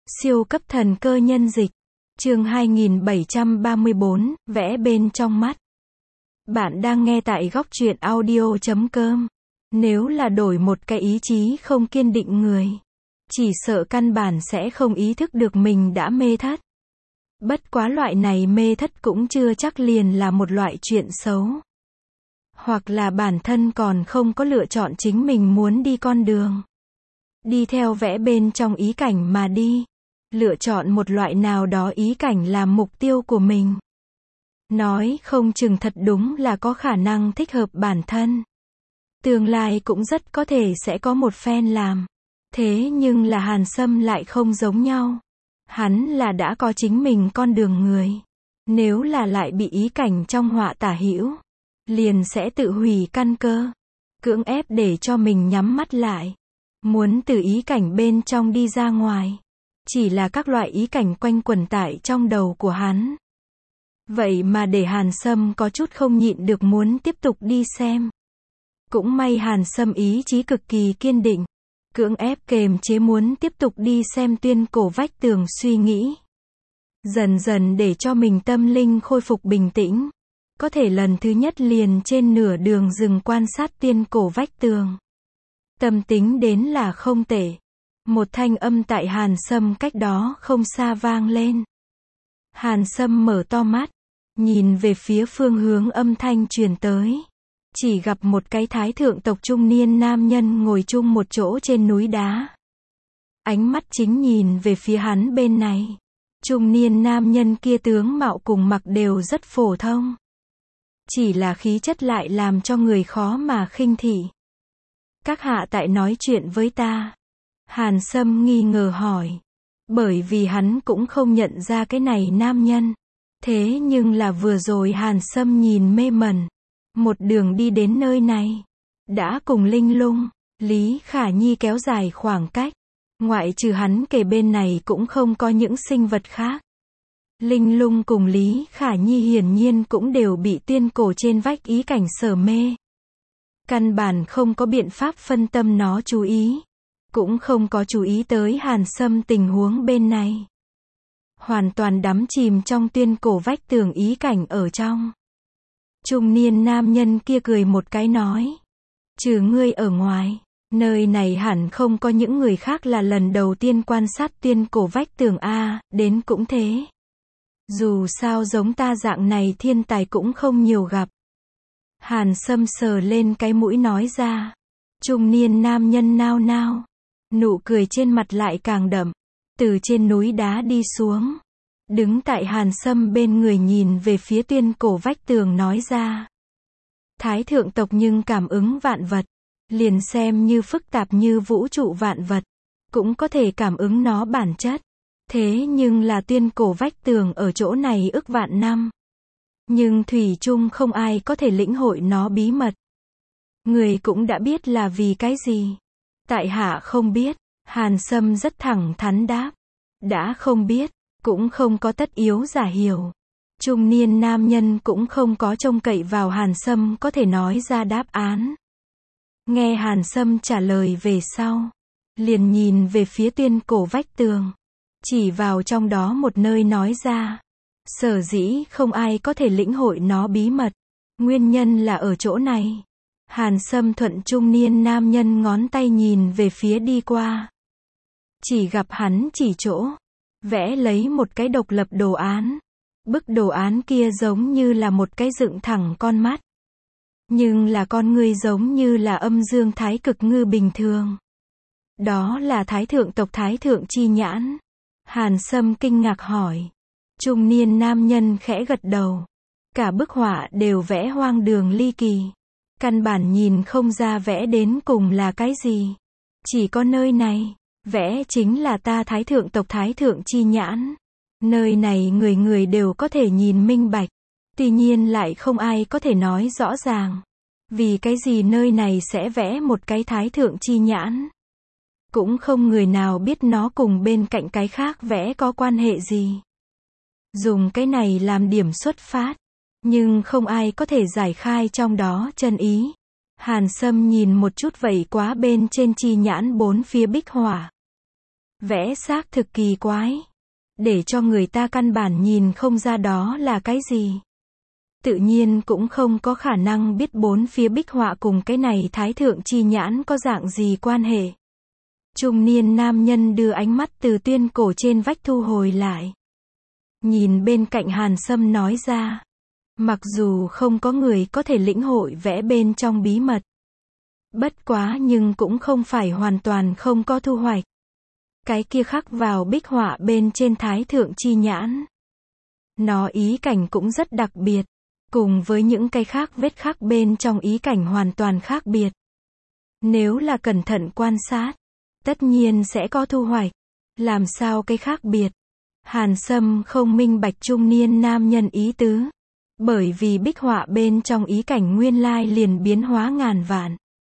Siêu cấp thần cơ nhân dịch. Chương 2734, vẽ bên trong mắt. Bạn đang nghe tại góc truyện audio.com. Nếu là đổi một cái ý chí không kiên định người, chỉ sợ căn bản sẽ không ý thức được mình đã mê thất. Bất quá loại này mê thất cũng chưa chắc liền là một loại chuyện xấu. Hoặc là bản thân còn không có lựa chọn chính mình muốn đi con đường. Đi theo vẽ bên trong ý cảnh mà đi. Lựa chọn một loại nào đó ý cảnh làm mục tiêu của mình. Nói không chừng thật đúng là có khả năng thích hợp bản thân. Tương lai cũng rất có thể sẽ có một phen làm. Thế nhưng là Hàn Sâm lại không giống nhau. Hắn là đã có chính mình con đường người. Nếu là lại bị ý cảnh trong họa tả hữu, liền sẽ tự hủy căn cơ. Cưỡng ép để cho mình nhắm mắt lại. Muốn từ ý cảnh bên trong đi ra ngoài. Chỉ là các loại ý cảnh quanh quẩn tại trong đầu của hắn. Vậy mà để Hàn Sâm có chút không nhịn được muốn tiếp tục đi xem. Cũng may Hàn Sâm ý chí cực kỳ kiên định. Cưỡng ép kềm chế muốn tiếp tục đi xem tuyên cổ vách tường suy nghĩ. Dần dần để cho mình tâm linh khôi phục bình tĩnh. Có thể lần thứ nhất liền trên nửa đường dừng quan sát tuyên cổ vách tường. Tâm tính đến là không tệ. Một thanh âm tại Hàn Sâm cách đó không xa vang lên. Hàn Sâm mở to mắt, nhìn về phía phương hướng âm thanh truyền tới. Chỉ gặp một cái thái thượng tộc trung niên nam nhân ngồi chung một chỗ trên núi đá. Ánh mắt chính nhìn về phía hắn bên này. Trung niên nam nhân kia tướng mạo cùng mặc đều rất phổ thông. Chỉ là khí chất lại làm cho người khó mà khinh thị. Các hạ tại nói chuyện với ta. Hàn Sâm nghi ngờ hỏi. Bởi vì hắn cũng không nhận ra cái này nam nhân. Thế nhưng là vừa rồi Hàn Sâm nhìn mê mẩn. Một đường đi đến nơi này. Đã cùng Linh Lung, Lý Khả Nhi kéo dài khoảng cách. Ngoại trừ hắn kề bên này cũng không có những sinh vật khác. Linh Lung cùng Lý Khả Nhi hiển nhiên cũng đều bị tuyên cổ trên vách ý cảnh sở mê. Căn bản không có biện pháp phân tâm nó chú ý. Cũng không có chú ý tới Hàn Sâm tình huống bên này. Hoàn toàn đắm chìm trong tuyên cổ vách tường ý cảnh ở trong. Trung niên nam nhân kia cười một cái nói. Trừ ngươi ở ngoài, nơi này hẳn không có những người khác là lần đầu tiên quan sát tuyên cổ vách tường A, đến cũng thế. Dù sao giống ta dạng này thiên tài cũng không nhiều gặp. Hàn Sâm sờ lên cái mũi nói ra. Trung niên nam nhân nao nao. Nụ cười trên mặt lại càng đậm. Từ trên núi đá đi xuống. Đứng tại Hàn Sâm bên người nhìn về phía tuyên cổ vách tường nói ra. Thái thượng tộc nhưng cảm ứng vạn vật. Liền xem như phức tạp như vũ trụ vạn vật. Cũng có thể cảm ứng nó bản chất. Thế nhưng là tuyên cổ vách tường ở chỗ này ức vạn năm. Nhưng thủy chung không ai có thể lĩnh hội nó bí mật. Người cũng đã biết là vì cái gì. Tại hạ không biết. Hàn Sâm rất thẳng thắn đáp. Đã không biết, cũng không có tất yếu giả hiểu. Trung niên nam nhân cũng không có trông cậy vào Hàn Sâm có thể nói ra đáp án. Nghe Hàn Sâm trả lời về sau. Liền nhìn về phía tuyên cổ vách tường. Chỉ vào trong đó một nơi nói ra. Sở dĩ không ai có thể lĩnh hội nó bí mật. Nguyên nhân là ở chỗ này. Hàn Sâm thuận trung niên nam nhân ngón tay nhìn về phía đi qua. Chỉ gặp hắn chỉ chỗ. Vẽ lấy một cái độc lập đồ án. Bức đồ án kia giống như là một cái dựng thẳng con mắt. Nhưng là con ngươi giống như là âm dương thái cực ngư bình thường. Đó là thái thượng tộc thái thượng chi nhãn. Hàn Sâm kinh ngạc hỏi. Trung niên nam nhân khẽ gật đầu. Cả bức họa đều vẽ hoang đường ly kỳ. Căn bản nhìn không ra vẽ đến cùng là cái gì. Chỉ có nơi này, vẽ chính là ta thái thượng tộc thái thượng chi nhãn. Nơi này người người đều có thể nhìn minh bạch. Tuy nhiên lại không ai có thể nói rõ ràng. Vì cái gì nơi này sẽ vẽ một cái thái thượng chi nhãn. Cũng không người nào biết nó cùng bên cạnh cái khác vẽ có quan hệ gì. Dùng cái này làm điểm xuất phát. Nhưng không ai có thể giải khai trong đó chân ý. Hàn Sâm nhìn một chút vậy quá bên trên chi nhãn bốn phía bích họa. Vẽ xác thực kỳ quái. Để cho người ta căn bản nhìn không ra đó là cái gì. Tự nhiên cũng không có khả năng biết bốn phía bích họa cùng cái này thái thượng chi nhãn có dạng gì quan hệ. Trung niên nam nhân đưa ánh mắt từ tuyên cổ trên vách thu hồi lại. Nhìn bên cạnh Hàn Sâm nói ra. Mặc dù không có người có thể lĩnh hội vẽ bên trong bí mật. Bất quá nhưng cũng không phải hoàn toàn không có thu hoạch. Cái kia khắc vào bích họa bên trên thái thượng chi nhãn. Nó ý cảnh cũng rất đặc biệt. Cùng với những cái khác vết khắc bên trong ý cảnh hoàn toàn khác biệt. Nếu là cẩn thận quan sát, tất nhiên sẽ có thu hoạch. Làm sao cái khác biệt? Hàn Sâm không minh bạch trung niên nam nhân ý tứ. Bởi vì bích họa bên trong ý cảnh nguyên lai liền biến hóa ngàn vạn.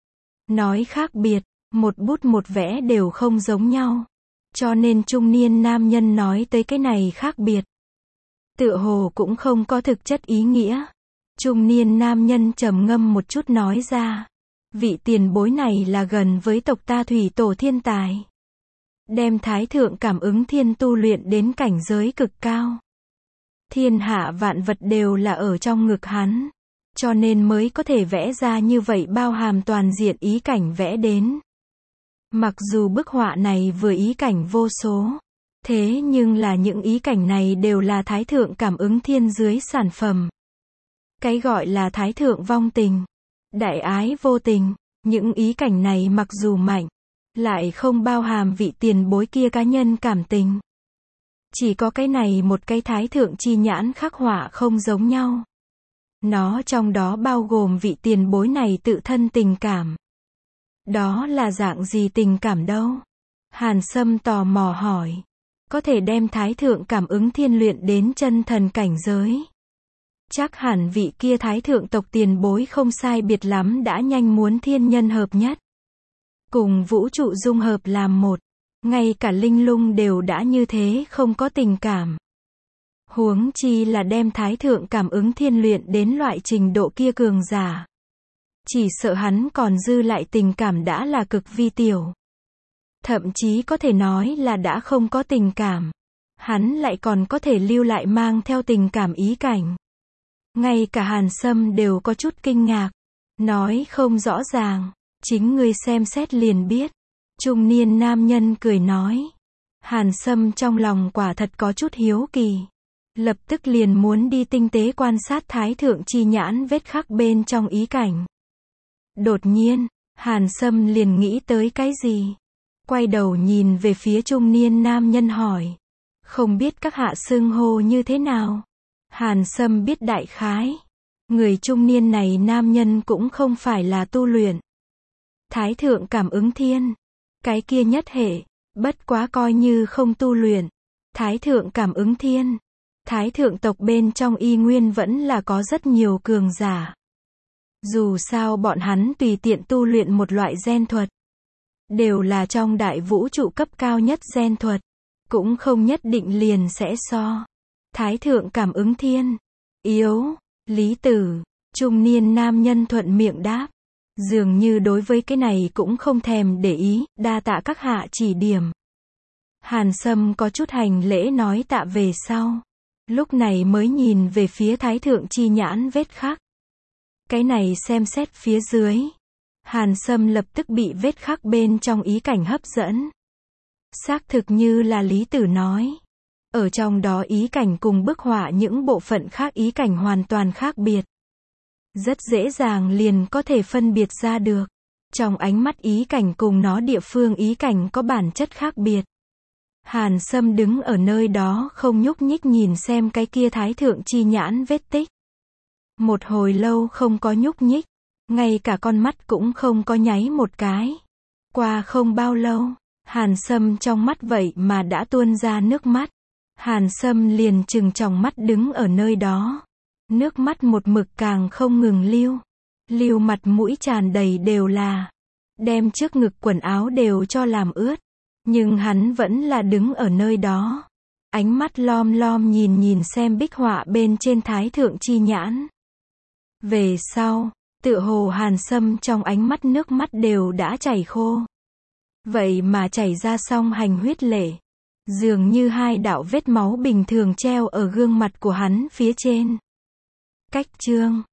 Nói khác biệt, một bút một vẽ đều không giống nhau. Cho nên trung niên nam nhân nói tới cái này khác biệt. Tựa hồ cũng không có thực chất ý nghĩa. Trung niên nam nhân trầm ngâm một chút nói ra. Vị tiền bối này là gần với tộc ta thủy tổ thiên tài. Đem thái thượng cảm ứng thiên tu luyện đến cảnh giới cực cao. Thiên hạ vạn vật đều là ở trong ngực hắn. Cho nên mới có thể vẽ ra như vậy bao hàm toàn diện ý cảnh vẽ đến. Mặc dù bức họa này vừa ý cảnh vô số. Thế nhưng là những ý cảnh này đều là thái thượng cảm ứng thiên dưới sản phẩm. Cái gọi là thái thượng vong tình. Đại ái vô tình. Những ý cảnh này mặc dù mạnh. Lại không bao hàm vị tiền bối kia cá nhân cảm tình. Chỉ có cái này một cái thái thượng chi nhãn khắc họa không giống nhau. Nó trong đó bao gồm vị tiền bối này tự thân tình cảm. Đó là dạng gì tình cảm đâu? Hàn Sâm tò mò hỏi. Có thể đem thái thượng cảm ứng thiên luyện đến chân thần cảnh giới. Chắc hẳn vị kia thái thượng tộc tiền bối không sai biệt lắm đã nhanh muốn thiên nhân hợp nhất. Cùng vũ trụ dung hợp làm một. Ngay cả linh lung đều đã như thế không có tình cảm. Huống chi là đem thái thượng cảm ứng thiên luyện đến loại trình độ kia cường giả. Chỉ sợ hắn còn dư lại tình cảm đã là cực vi tiểu. Thậm chí có thể nói là đã không có tình cảm. Hắn lại còn có thể lưu lại mang theo tình cảm ý cảnh. Ngay cả Hàn Sâm đều có chút kinh ngạc. Nói không rõ ràng. Chính ngươi xem xét liền biết. Trung niên nam nhân cười nói. Hàn Sâm trong lòng quả thật có chút hiếu kỳ. Lập tức liền muốn đi tinh tế quan sát thái thượng chi nhãn vết khắc bên trong ý cảnh. Đột nhiên, Hàn Sâm liền nghĩ tới cái gì? Quay đầu nhìn về phía trung niên nam nhân hỏi. Không biết các hạ xưng hô như thế nào? Hàn Sâm biết đại khái. Người trung niên này nam nhân cũng không phải là tu luyện. Thái thượng cảm ứng thiên. Cái kia nhất hệ. Bất quá coi như không tu luyện. Thái thượng cảm ứng thiên. Thái thượng tộc bên trong y nguyên vẫn là có rất nhiều cường giả. Dù sao bọn hắn tùy tiện tu luyện một loại gen thuật. Đều là trong đại vũ trụ cấp cao nhất gen thuật. Cũng không nhất định liền sẽ so. Thái thượng cảm ứng thiên. Yếu. Lý tử. Trung niên nam nhân thuận miệng đáp. Dường như đối với cái này cũng không thèm để ý, đa tạ các hạ chỉ điểm. Hàn Sâm có chút hành lễ nói tạ về sau. Lúc này mới nhìn về phía thái thượng chi nhãn vết khắc. Cái này xem xét phía dưới. Hàn Sâm lập tức bị vết khắc bên trong ý cảnh hấp dẫn. Xác thực như là Lý Tử nói. Ở trong đó ý cảnh cùng bức họa những bộ phận khác ý cảnh hoàn toàn khác biệt. Rất dễ dàng liền có thể phân biệt ra được. Trong ánh mắt ý cảnh cùng nó địa phương ý cảnh có bản chất khác biệt. Hàn Sâm đứng ở nơi đó không nhúc nhích nhìn xem cái kia thái thượng chi nhãn vết tích. Một hồi lâu không có nhúc nhích. Ngay cả con mắt cũng không có nháy một cái. Qua không bao lâu, Hàn Sâm trong mắt vậy mà đã tuôn ra nước mắt. Hàn Sâm liền trừng tròng mắt đứng ở nơi đó. Nước mắt một mực càng không ngừng lưu. Lưu mặt mũi tràn đầy đều là. Đem trước ngực quần áo đều cho làm ướt. Nhưng hắn vẫn là đứng ở nơi đó. Ánh mắt lom lom nhìn xem bích họa bên trên thái thượng chi nhãn. Về sau, tựa hồ Hàn Sâm trong ánh mắt nước mắt đều đã chảy khô. Vậy mà chảy ra song hành huyết lệ. Dường như hai đạo vết máu bình thường treo ở gương mặt của hắn phía trên. Cách chương